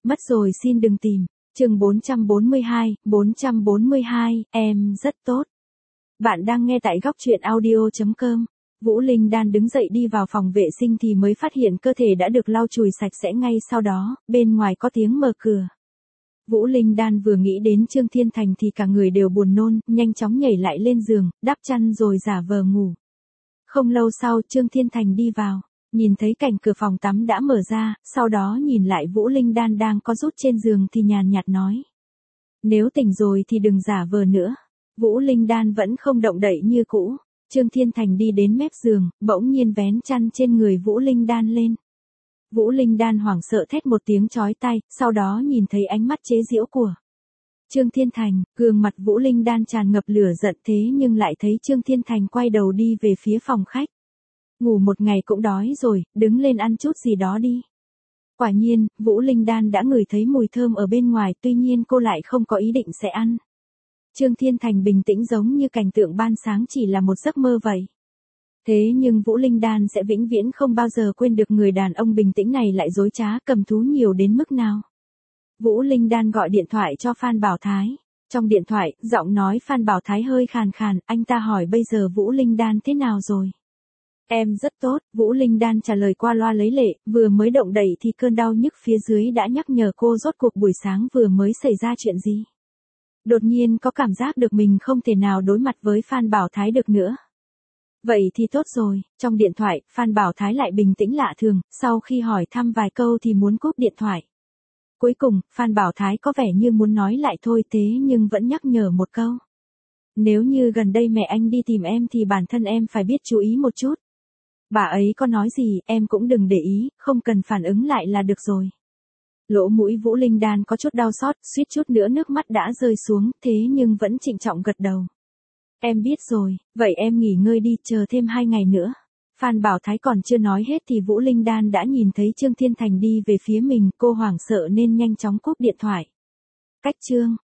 Mất rồi xin đừng tìm. Chương 442, em rất tốt. Bạn đang nghe tại góc truyện audio.com. Vũ Linh Đan đứng dậy đi vào phòng vệ sinh thì mới phát hiện cơ thể đã được lau chùi sạch sẽ, ngay sau đó, bên ngoài có tiếng mở cửa. Vũ Linh Đan vừa nghĩ đến Trương Thiên Thành thì cả người đều buồn nôn, nhanh chóng nhảy lại lên giường, đắp chăn rồi giả vờ ngủ. Không lâu sau Trương Thiên Thành đi vào, nhìn thấy cảnh cửa phòng tắm đã mở ra, sau đó nhìn lại Vũ Linh Đan đang có rút trên giường thì nhàn nhạt nói. Nếu tỉnh rồi thì đừng giả vờ nữa. Vũ Linh Đan vẫn không động đậy như cũ. Trương Thiên Thành đi đến mép giường, bỗng nhiên vén chăn trên người Vũ Linh Đan lên. Vũ Linh Đan hoảng sợ thét một tiếng chói tai, sau đó nhìn thấy ánh mắt chế giễu của Trương Thiên Thành, gương mặt Vũ Linh Đan tràn ngập lửa giận, thế nhưng lại thấy Trương Thiên Thành quay đầu đi về phía phòng khách. Ngủ một ngày cũng đói rồi, đứng lên ăn chút gì đó đi. Quả nhiên, Vũ Linh Đan đã ngửi thấy mùi thơm ở bên ngoài, tuy nhiên cô lại không có ý định sẽ ăn. Trương Thiên Thành bình tĩnh giống như cảnh tượng ban sáng chỉ là một giấc mơ vậy. Thế nhưng Vũ Linh Đan sẽ vĩnh viễn không bao giờ quên được người đàn ông bình tĩnh này lại dối trá cầm thú nhiều đến mức nào. Vũ Linh Đan gọi điện thoại cho Phan Bảo Thái. Trong điện thoại, giọng nói Phan Bảo Thái hơi khàn khàn, anh ta hỏi bây giờ Vũ Linh Đan thế nào rồi? Em rất tốt, Vũ Linh Đan trả lời qua loa lấy lệ, vừa mới động đậy thì cơn đau nhức phía dưới đã nhắc nhở cô rốt cuộc buổi sáng vừa mới xảy ra chuyện gì. Đột nhiên có cảm giác được mình không thể nào đối mặt với Phan Bảo Thái được nữa. Vậy thì tốt rồi, trong điện thoại, Phan Bảo Thái lại bình tĩnh lạ thường, sau khi hỏi thăm vài câu thì muốn cúp điện thoại. Cuối cùng, Phan Bảo Thái có vẻ như muốn nói lại thôi thế nhưng vẫn nhắc nhở một câu. Nếu như gần đây mẹ anh đi tìm em thì bản thân em phải biết chú ý một chút. Bà ấy có nói gì, em cũng đừng để ý, không cần phản ứng lại là được rồi. Lỗ mũi Vũ Linh Đan có chút đau xót, suýt chút nữa nước mắt đã rơi xuống, thế nhưng vẫn trịnh trọng gật đầu. Em biết rồi, vậy em nghỉ ngơi đi, chờ thêm 2 ngày nữa. Phan Bảo Thái còn chưa nói hết thì Vũ Linh Đan đã nhìn thấy Trương Thiên Thành đi về phía mình, cô hoảng sợ nên nhanh chóng cúp điện thoại. Cách chương